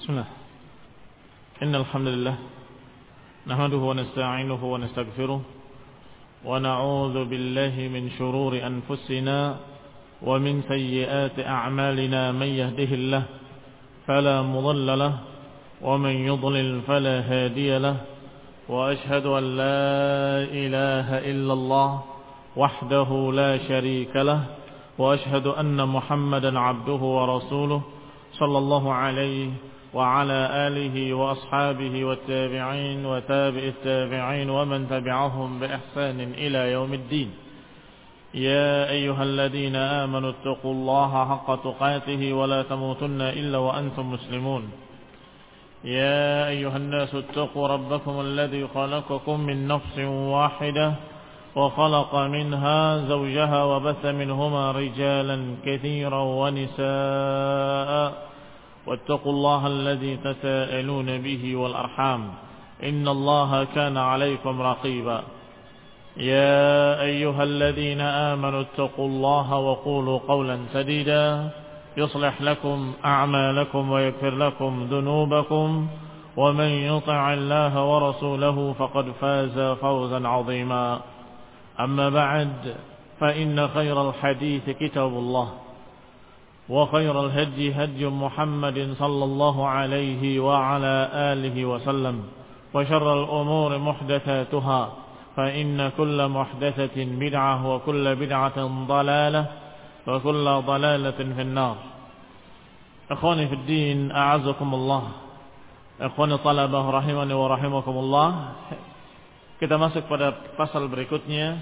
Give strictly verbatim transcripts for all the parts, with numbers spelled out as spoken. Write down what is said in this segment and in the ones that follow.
Bismillah. Innal hamdalillah nahmaduhu wa nasta'inuhu wa nastaghfiruh wa na'udzu billahi min shururi anfusina wa min sayyiati a'malina man yahdihillah fala mudilla lahu wa man yudlil fala hadiya lahu wa ashhadu an la ilaha illallah wahdahu la sharika lahu wa ashhadu anna Muhammadan 'abduhu wa rasuluh sallallahu alaihi وعلى آله وأصحابه والتابعين وتابع التابعين ومن تبعهم بإحسان إلى يوم الدين يا أيها الذين آمنوا اتقوا الله حق تقاته ولا تموتن إلا وأنتم مسلمون يا أيها الناس اتقوا ربكم الذي خلقكم من نفس واحدة وخلق منها زوجها وبث منهما رجالا كثيرا ونساء واتقوا الله الذي تساءلون به والأرحام إن الله كان عليكم رقيبا يا أيها الذين آمنوا اتقوا الله وقولوا قولا سديدا يصلح لكم أعمالكم ويغفر لكم ذنوبكم ومن يطع الله ورسوله فقد فاز فوزا عظيما أما بعد فإن خير الحديث كتاب الله وخير الهدي هدي محمد صلى الله عليه وعلى آله وسلم وشر الأمور محدثاتها فإن كل محدثة بدعة وكل بدعة ضلالة وكل ضلالة في النار. إخواني في الدين أعزكم الله. إخواني طلبة rahimani wa rahimakumullah. Kita masuk pada pasal berikutnya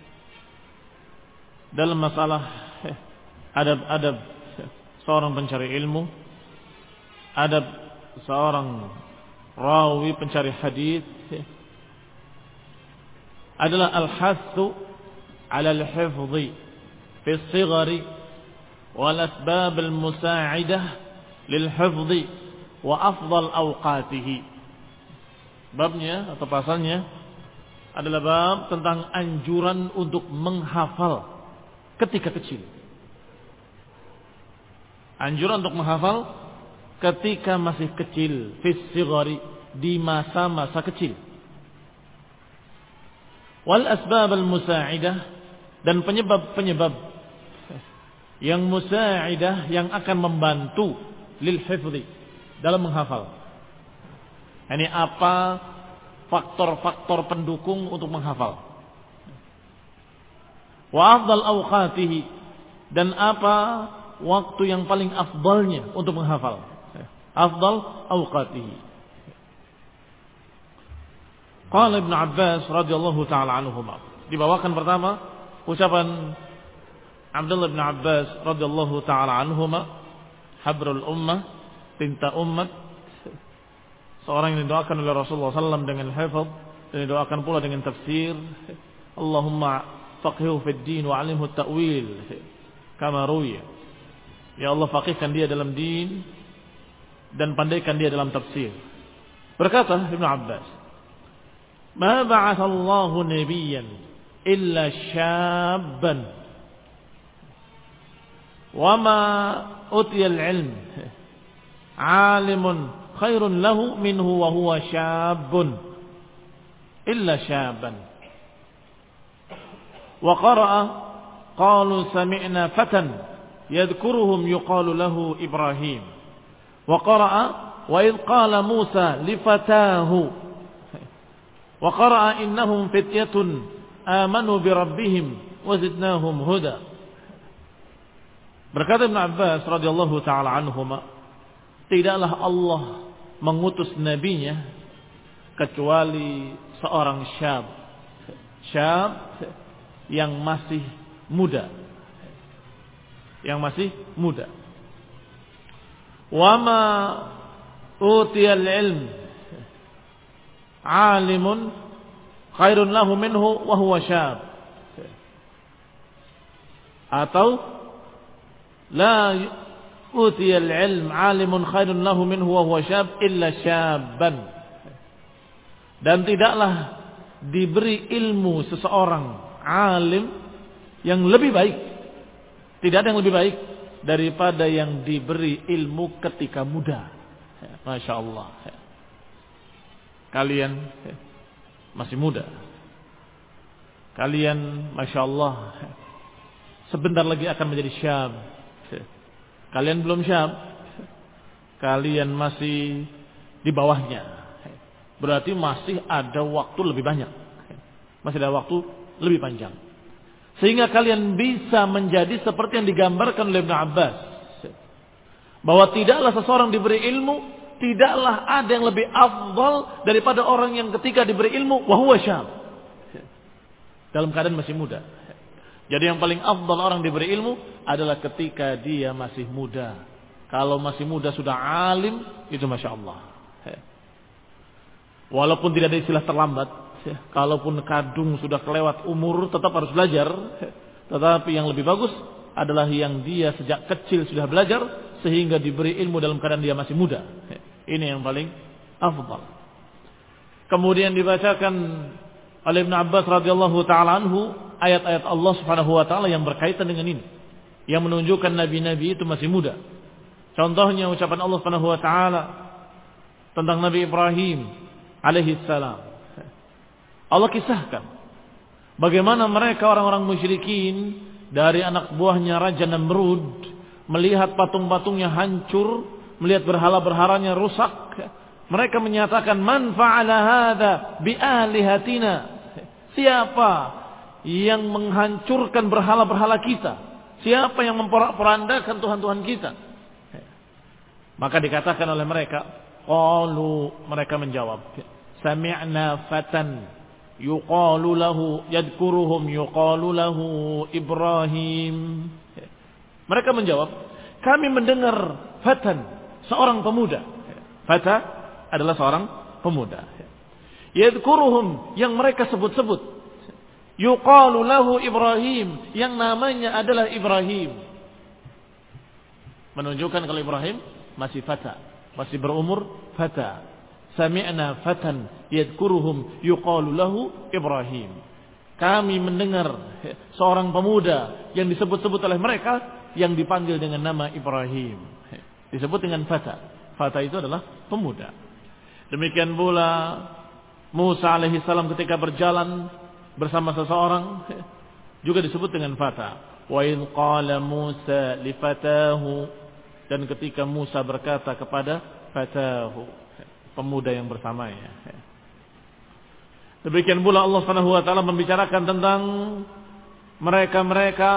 dalam masalah adab-adab seorang pencari ilmu, adab seorang rawi pencari hadis adalah al-hathu 'ala al-hifdhi fi as-sighari wal asbab al-musa'idah lil-hifdhi wa afdal awqatihi. Babnya atau pasalnya adalah bab tentang anjuran untuk menghafal ketika kecil. Anjuran untuk menghafal ketika masih kecil, fis sighari, di masa-masa kecil. Wal asbab al musa'idah, dan penyebab-penyebab yang musa'idah yang akan membantu lil hifdhi dalam menghafal. Ini apa faktor-faktor pendukung untuk menghafal? Wa afdal awqatihi, dan apa waktu yang paling afdalnya untuk menghafal. Afdal awqatihi. Qala Ibnu Abbas radhiyallahu taala anhuma. Dibawakan pertama ucapan Abdullah bin Abbas radhiyallahu taala anhuma, habrul ummah, tinta umat, seorang yang didoakan oleh Rasulullah sallallahu alaihi wasallam dengan hifz dan didoakan pula dengan tafsir. Allahumma faqihhu fid din wa 'allimhu at-ta'wil kama ruwiya. Ya Allah, faqihkan dia dalam din dan pandaikan dia dalam tafsir. Berkata Ibnu Abbas, "Ma ba'atsallahu nabiyyan illa syabban wa ma utiya al-'ilm 'alimun khairun lahu minhu wa huwa syabun illa syaban." Wa qara'a qalu sami'na fatan yadhkuruhum yuqalu lahu Ibrahim. Wa qara'a wa idh qala Musa li fatahu wa qara'a innahum fityatun amanu bi rabbihim wa zidnahum huda. Berkata Ibnu Abbas radhiyallahu taala anhuma, tidaklah Allah mengutus nabinya kecuali seorang syab, syab yang masih muda, yang masih muda. Wa ma utiyal ilm 'alimun khairun lahu minhu wa huwa syab. Atau la utiyal ilm 'alimun khairun lahu minhu wa huwa syab illa syabban. Dan tidaklah diberi ilmu seseorang alim yang lebih baik, tidak ada yang lebih baik daripada yang diberi ilmu ketika muda. Masya Allah. Kalian masih muda. Kalian Masya Allah sebentar lagi akan menjadi syab. Kalian belum syab. Kalian masih di bawahnya. Berarti masih ada waktu lebih banyak. Masih ada waktu lebih panjang. Sehingga kalian bisa menjadi seperti yang digambarkan oleh Ibnu Abbas. Bahwa tidaklah seseorang diberi ilmu, tidaklah ada yang lebih afdal daripada orang yang ketika diberi ilmu wahuwa syab. Dalam keadaan masih muda. Jadi yang paling afdal orang diberi ilmu adalah ketika dia masih muda. Kalau masih muda sudah alim, itu Masya Allah. Walaupun tidak ada istilah terlambat, kalaupun kadung sudah kelewat umur, tetap harus belajar. Tetapi yang lebih bagus adalah yang dia sejak kecil sudah belajar, sehingga diberi ilmu dalam keadaan dia masih muda. Ini yang paling afdal. Kemudian dibacakan oleh Ibnu Abbas radhiyallahu taala anhu ayat-ayat Allah Subhanahu wa taala yang berkaitan dengan ini, yang menunjukkan nabi-nabi itu masih muda. Contohnya ucapan Allah Subhanahu wa taala tentang Nabi Ibrahim alaihi salam. Allah kisahkan bagaimana mereka orang-orang musyrikin dari anak buahnya Raja Namrud melihat patung-patungnya hancur, melihat berhala-berhalanya rusak. Mereka menyatakan, man fa'ala hadza bi alihatina? Siapa yang menghancurkan berhala-berhala kita? Siapa yang memporak-porandakan Tuhan-Tuhan kita? Maka dikatakan oleh mereka, qalu, mereka menjawab, sami'na fatan yuqalu lahu yadhkuruhum yuqalu lahu Ibrahim. Mereka menjawab, kami mendengar fatan, seorang pemuda. Fata adalah seorang pemuda. Yadhkuruhum, yang mereka sebut-sebut. Yuqalu lahu Ibrahim, yang namanya adalah Ibrahim. Menunjukkan kalau Ibrahim masih fata, masih berumur fata. Sami'na fatan yadhkuruhum yuqalu lahu Ibrahim. Kami mendengar seorang pemuda yang disebut-sebut oleh mereka yang dipanggil dengan nama Ibrahim. Disebut dengan fata. Fata itu adalah pemuda. Demikian pula Musa alaihi salam ketika berjalan bersama seseorang juga disebut dengan fata. Wa idh qala Musa li fatahu, dan ketika Musa berkata kepada fatahu, pemuda yang bersamanya. Demikian pula Allah Subhanahu wa taala membicarakan tentang mereka-mereka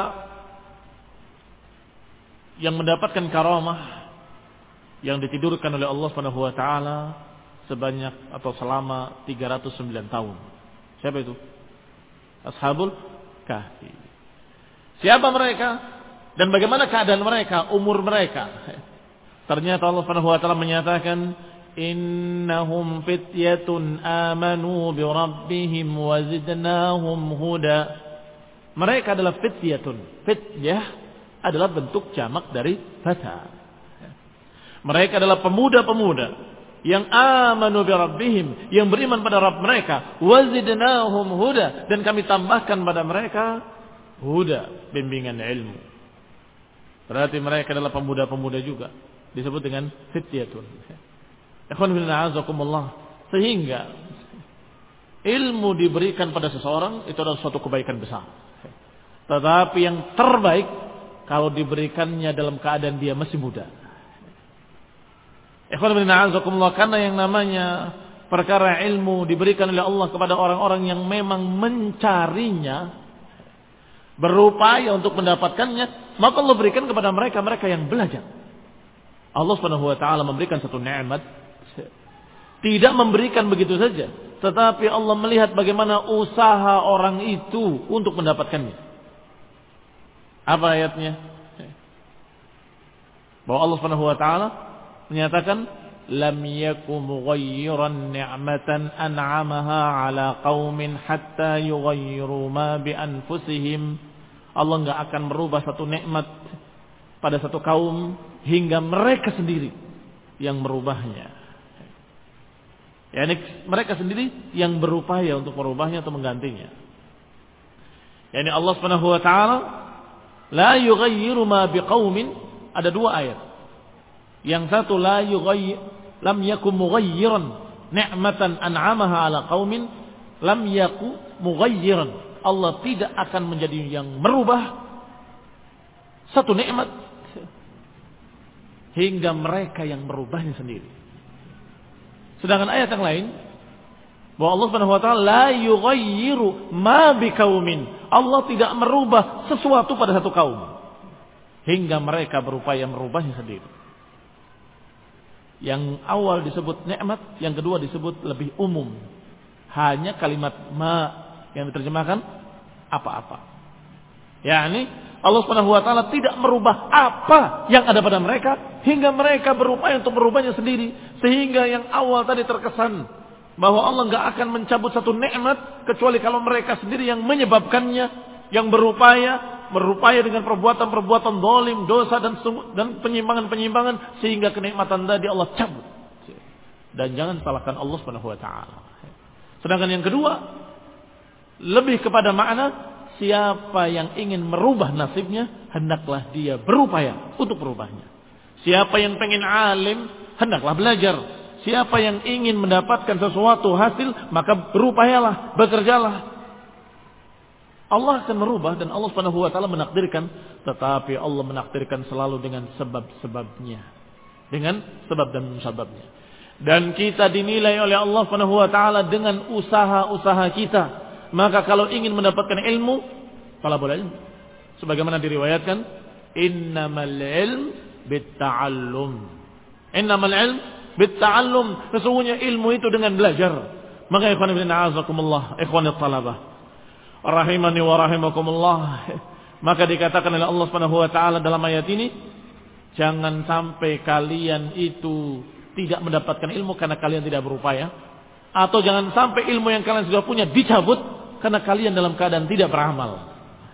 yang mendapatkan karamah yang ditidurkan oleh Allah Subhanahu wa taala sebanyak atau selama tiga ratus sembilan tahun. Siapa itu? Ashabul Kahfi. Siapa mereka? Dan bagaimana keadaan mereka, umur mereka? Ternyata Allah Subhanahu wa taala menyatakan, innahum fityatun amanu bi rabbihim wa zidnahum huda. Mereka adalah fityatun. Fityah adalah bentuk jamak dari fata. Mereka adalah pemuda-pemuda yang amanu bi rabbihim, yang beriman pada Rabb mereka, wa zidnahum huda, dan kami tambahkan pada mereka huda, bimbingan ilmu. Berarti mereka adalah pemuda-pemuda juga, disebut dengan fityatun. Ikhwan fillah azakumullah. Sehingga ilmu diberikan pada seseorang itu adalah suatu kebaikan besar. Tetapi yang terbaik kalau diberikannya dalam keadaan dia masih muda. Ikhwan fillah azakumullah, karena yang namanya perkara ilmu diberikan oleh Allah kepada orang-orang yang memang mencarinya, berupaya untuk mendapatkannya, maka Allah berikan kepada mereka-mereka yang belajar. Allah Subhanahu wa taala memberikan satu nikmat, tidak memberikan begitu saja, tetapi Allah melihat bagaimana usaha orang itu untuk mendapatkannya. Apa ayatnya? Bahwa Allah Subhanahu wa taala menyatakan, lam yakum mughayyiran ni'matan an'amaha 'ala qaumin hatta yughayyiru ma bi anfusihim. Allah enggak akan merubah satu nikmat pada satu kaum hingga mereka sendiri yang merubahnya. Yani mereka sendiri yang berupaya untuk merubahnya atau menggantinya. Yani Allah Subhanahu wa taala la yughayyiru ma biqaumin, ada dua ayat. Yang satu la yughayyiru lam yakum mughayyiran ni'matan an'amaha ala qaumin lam yaku mughayyiran. Allah tidak akan menjadi yang merubah satu nikmat hingga mereka yang merubahnya sendiri. Sedangkan ayat yang lain bahwa Allah Subhanahu wa taala la yughayyiru ma biqaumin. Allah tidak merubah sesuatu pada satu kaum hingga mereka berupaya merubahnya sendiri. Yang awal disebut nikmat, yang kedua disebut lebih umum. Hanya kalimat ma yang diterjemahkan apa-apa. Yakni Allah Subhanahu wa taala tidak merubah apa yang ada pada mereka hingga mereka berupaya untuk merubahnya sendiri, sehingga yang awal tadi terkesan bahwa Allah enggak akan mencabut satu nikmat kecuali kalau mereka sendiri yang menyebabkannya, yang berupaya berupaya dengan perbuatan-perbuatan zalim, dosa dan dan penyimpangan-penyimpangan sehingga kenikmatan tadi Allah cabut. Dan jangan salahkan Allah Subhanahu wa taala. Sedangkan yang kedua lebih kepada makna siapa yang ingin merubah nasibnya hendaklah dia berupaya untuk merubahnya. Siapa yang pengen alim hendaklah belajar. Siapa yang ingin mendapatkan sesuatu hasil maka berupayalah, bekerjalah. Allah akan merubah dan Allah Subhanahu wa taala menakdirkan, tetapi Allah menakdirkan selalu dengan sebab-sebabnya. Dengan sebab dan musababnya. Dan kita dinilai oleh Allah Subhanahu wa taala dengan usaha-usaha kita. Maka kalau ingin mendapatkan ilmu, talabul ilm. Sebagaimana diriwayatkan, innamal ilm bitta'allum. Innamal ilm bitta'allum. Sesungguhnya ilmu itu dengan belajar. Maka ikhwan fillah a'azakumullah, ikhwanit talabah, rahimani wa rahimakumullah. Maka dikatakan oleh Allah Subhanahu wa taala dalam ayat ini, jangan sampai kalian itu tidak mendapatkan ilmu karena kalian tidak berupaya, atau jangan sampai ilmu yang kalian sudah punya dicabut karena kalian dalam keadaan tidak beramal.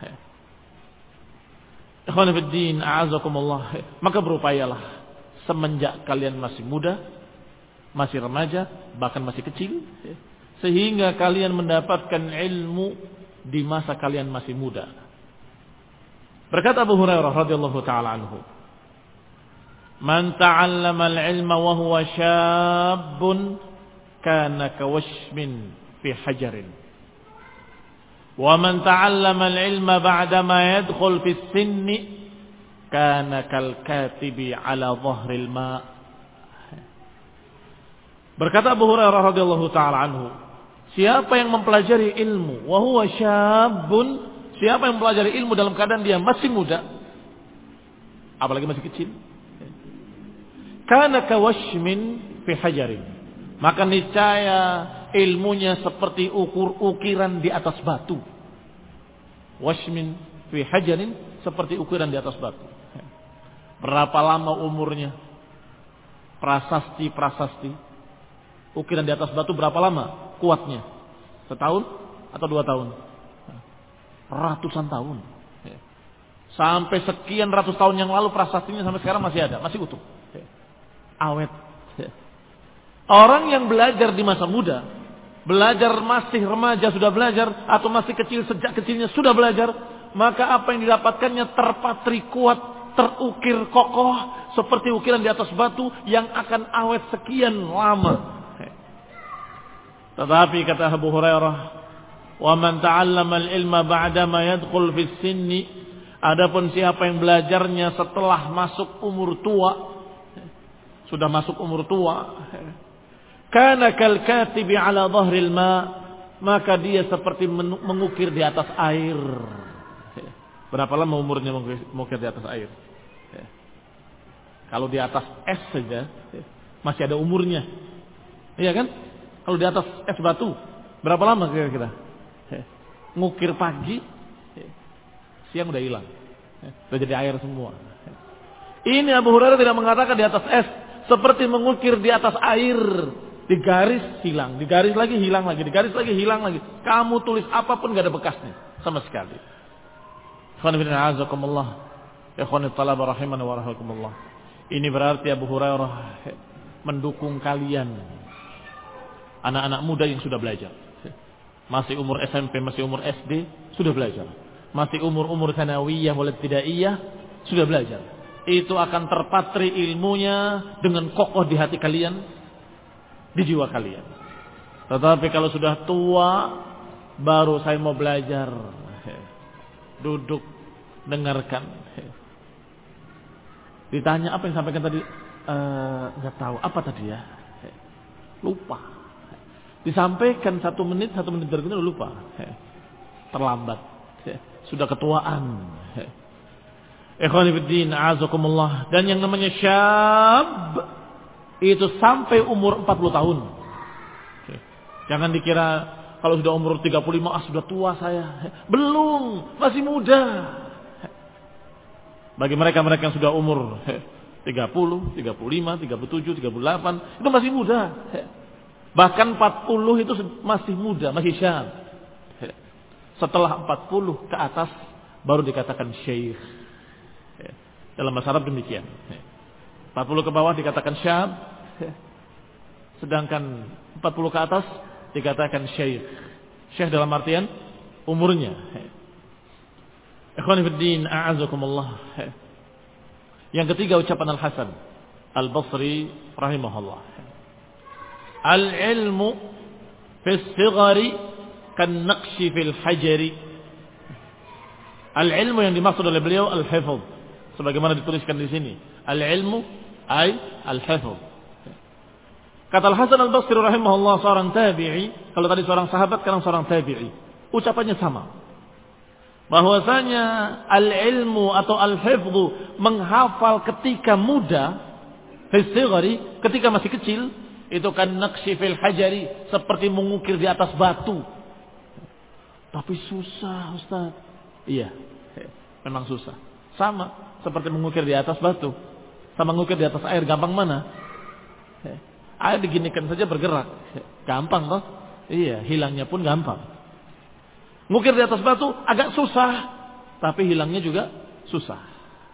Ikhwan fiddin a'azakumullah. Maka berupayalah semenjak kalian masih muda, masih remaja, bahkan masih kecil, sehingga kalian mendapatkan ilmu di masa kalian masih muda. Berkata Abu Hurairah radhiyallahu taala anhu, "Man ta'allama al-ilma wa huwa syabun kana kawashmin fi hajarin. Wa man ta'allama al-ilma ba'da ma yadkhul fi as-sinni kana kal katibi 'ala dhahril ma." Berkata Abu Hurairah radhiyallahu taala anhu, siapa yang mempelajari ilmu wa huwa syabun, siapa yang mempelajari ilmu dalam keadaan dia masih muda, apalagi masih kecil, kana kawashmin fi hajarin, maka niscaya ilmunya seperti ukur ukiran di atas batu. Washmin fi hajarin, seperti ukiran di atas batu. Berapa lama umurnya? Prasasti-prasasti ukiran di atas batu berapa lama kuatnya? Setahun atau dua tahun? Ratusan tahun. Sampai sekian ratus tahun yang lalu prasastinya sampai sekarang masih ada, masih utuh. Awet. Orang yang belajar di masa muda, belajar masih remaja sudah belajar, atau masih kecil sejak kecilnya sudah belajar, maka apa yang didapatkannya terpatri kuat, terukir kokoh seperti ukiran di atas batu yang akan awet sekian lama. Tetapi kata Abu Hurairah, "Wa man ta'allama al-ilma ba'da ma yadkhul fi as-sinni." Adapun siapa yang belajarnya setelah masuk umur tua, sudah masuk umur tua, kana kal katibi 'ala dhahril ma, maka dia seperti mengukir di atas air. Berapa lama umurnya mengukir di atas air? Kalau di atas es saja masih ada umurnya. Iya kan? Kalau di atas es batu, berapa lama kira-kira? Ngukir pagi, siang udah hilang. Udah jadi air semua. Ini Abu Hurairah tidak mengatakan di atas es, seperti mengukir di atas air. Digaris, hilang. Digaris lagi, hilang lagi. Digaris lagi, hilang lagi. Kamu tulis apapun gak ada bekasnya. Sama sekali. Ini berarti Abu Hurairah mendukung kalian, anak-anak muda yang sudah belajar. Masih umur S M P, masih umur S D, sudah belajar. Masih umur-umur tsanawiyah wal ibtidaiyah, sudah belajar. itu akan terpatri ilmunya dengan kokoh di hati kalian, di jiwa kalian. Tetapi kalau sudah tua, baru saya mau belajar, duduk, dengarkan. Ditanya apa yang sampaikan tadi, nggak e, tahu apa tadi ya, lupa. Disampaikan satu menit, satu menit berikutnya lupa, terlambat, sudah ketuaan. Ikhwani fiddin, a'azakumullah. Dan yang namanya syab itu sampai umur empat puluh tahun. Jangan dikira kalau sudah umur tiga puluh lima, ah sudah tua saya. Belum, masih muda. Bagi mereka-mereka yang sudah umur tiga puluh, tiga puluh lima, tiga puluh tujuh, tiga puluh delapan, itu masih muda. Bahkan empat puluh itu masih muda, masih syab. Setelah empat puluh ke atas baru dikatakan syekh. Dalam bahasa Arab demikian. empat puluh ke bawah dikatakan syab, sedangkan empat puluh ke atas dikatakan syekh. Syekh dalam artian umurnya. Ikhwani fiddin, a'azakumullah. Yang ketiga ucapan Al-Hasan Al-Basri rahimahullah. Al-ilmu fis sighari kan naqshi fil hajari. Al-ilmu yang dimaksud oleh beliau al-hifz. Sebagaimana dituliskan di sini, al-ilmu ay al-hifz. Kata Al-Hasan Al-Basri rahimahullah, seorang tabi'i, kalau tadi seorang sahabat, sekarang seorang tabi'i, ucapannya sama. Bahwasanya al-ilmu atau al-hifz, menghafal ketika muda, fi sighari, ketika masih kecil, itu kan naqshi fil hajari, seperti mengukir di atas batu. Tapi susah, Ustaz. Iya, memang susah. Sama seperti mengukir di atas batu, sama mengukir di atas air, gampang mana? Air diginikan saja bergerak, gampang toh? Iya, hilangnya pun gampang. Mengukir di atas batu agak susah, tapi hilangnya juga susah.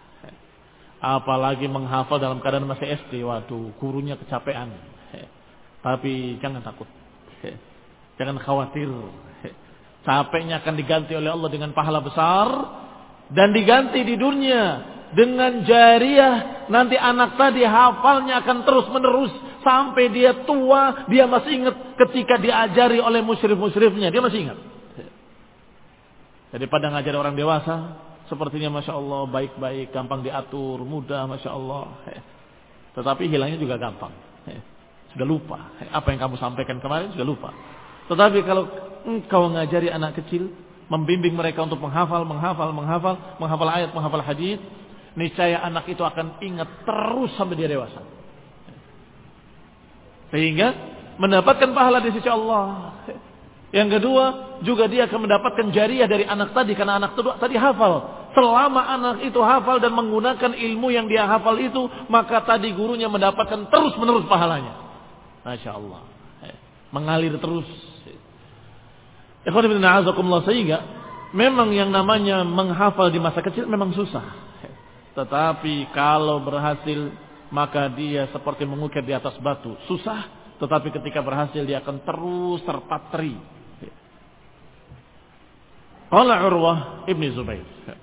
Apalagi menghafal dalam keadaan masih S D, waduh, gurunya kecapean. Tapi jangan takut, jangan khawatir. Capeknya akan diganti oleh Allah dengan pahala besar, dan diganti di dunia dengan jariyah. Nanti anak tadi hafalnya akan terus menerus sampai dia tua, dia masih ingat ketika diajari oleh musyrif-musyrifnya, dia masih ingat. Daripada ngajari orang dewasa, sepertinya Masya Allah baik-baik, gampang diatur, mudah Masya Allah, tetapi hilangnya juga gampang. Sudah lupa apa yang kamu sampaikan kemarin, sudah lupa. Tetapi kalau engkau ngajari anak kecil, membimbing mereka untuk menghafal, menghafal, menghafal, menghafal ayat, menghafal hadis, niscaya anak itu akan ingat terus sampai dia dewasa. Sehingga mendapatkan pahala di sisi Allah. Yang kedua, juga dia akan mendapatkan jariyah dari anak tadi, karena anak tadi hafal. Selama anak itu hafal dan menggunakan ilmu yang dia hafal itu, maka tadi gurunya mendapatkan terus menerus pahalanya. Masya Allah, mengalir terus. Sehingga memang yang namanya menghafal di masa kecil memang susah. Tetapi kalau berhasil, maka dia seperti mengukir di atas batu. Susah, tetapi ketika berhasil dia akan terus terpatri. Qala Urwah Ibn Zubair.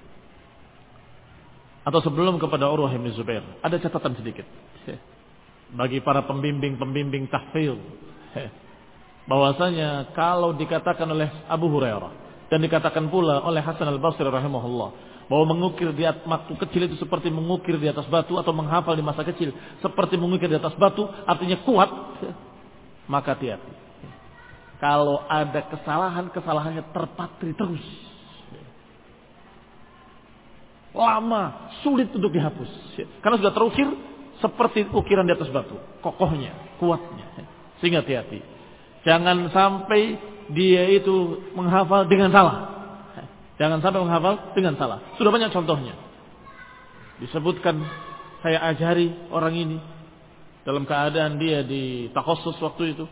Atau sebelum kepada Urwah Ibn Zubair, ada catatan sedikit bagi para pembimbing-pembimbing tahfidz, bahwasanya kalau dikatakan oleh Abu Hurairah dan dikatakan pula oleh Hasan Al-Basri rahimahullah, bahwa mengukir di atas waktu kecil itu seperti mengukir di atas batu, atau menghafal di masa kecil seperti mengukir di atas batu, artinya kuat, maka hati-hati. Kalau ada kesalahan, kesalahannya terpatri terus, lama, sulit untuk dihapus, karena sudah terukir seperti ukiran di atas batu, kokohnya, kuatnya. Sehingga hati-hati, jangan sampai dia itu menghafal dengan salah. Jangan sampai menghafal dengan salah. Sudah banyak contohnya. Disebutkan, saya ajari orang ini dalam keadaan dia di takhassus waktu itu.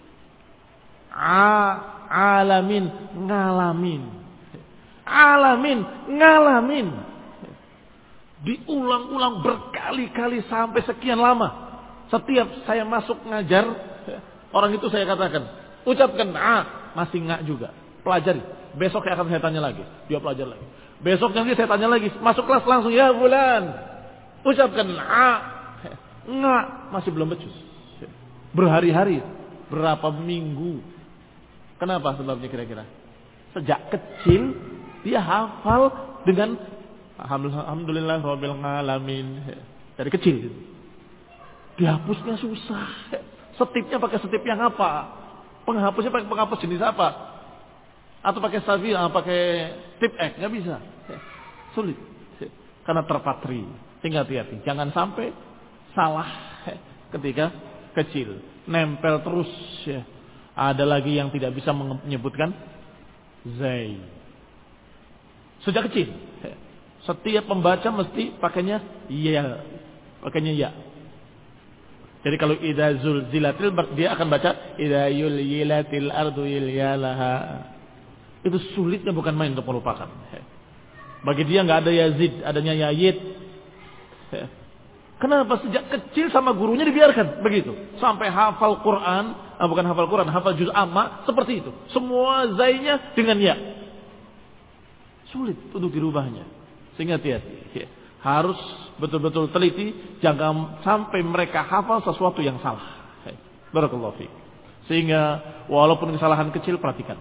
A, alamin, ngalamin. Alamin, ngalamin. Diulang-ulang berkali-kali sampai sekian lama. Setiap saya masuk ngajar, orang itu saya katakan, ucapkan A, masih nggak juga. Pelajari. Besok akan saya tanya lagi. Dia pelajar lagi. Besok nanti saya tanya lagi. Masuk kelas langsung, ya bulan. Ucapkan a, nga, masih belum becus. Berhari-hari, berapa minggu. Kenapa sebabnya kira-kira? Sejak kecil dia hafal dengan alhamdulillah rabbil alamin dari kecil. Dihapusnya susah. Setipnya pakai setip yang apa? Penghapusnya pakai penghapus jenis apa? Atau pakai savi, atau pakai tip X? Nggak bisa. Sulit. Karena terpatri. Tinggal hati-hati. Jangan sampai salah ketika kecil. Nempel terus. Ada lagi yang tidak bisa menyebutkan zai. Sejak kecil. Setiap pembaca mesti pakainya ya. Pakainya ya. Jadi kalau idza zulzilatil dia akan baca idza yulyilatil ardu yilyalaha. Itu sulitnya bukan main untuk melupakan. Bagi dia enggak ada yazid, adanya yayid. Kenapa sejak kecil sama gurunya dibiarkan begitu? Sampai hafal Quran, ah, bukan hafal Quran, hafal juz amma seperti itu. Semua zainya dengan ya. Sulit untuk dirubahnya. Sehingga hati-hati. Harus betul-betul teliti, jangan sampai mereka hafal sesuatu yang salah. Barakallahu fiik. Sehingga walaupun kesalahan kecil perhatikan.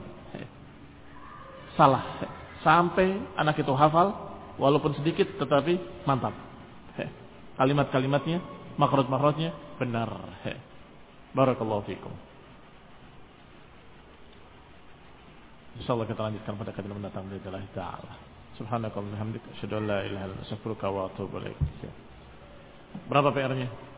Salah. Sampai anak itu hafal walaupun sedikit tetapi mantap. Kalimat-kalimatnya, makhraj-makhrajnya benar. Barakallahu fiikum. Insyaallah kita lanjutkan pada kajian mendatang billahi taala. Subhanakallahumma wa bihamdika asyhadu an la ilaha illa anta astaghfiruka wa atubu ilaik. Berapa P R-nya?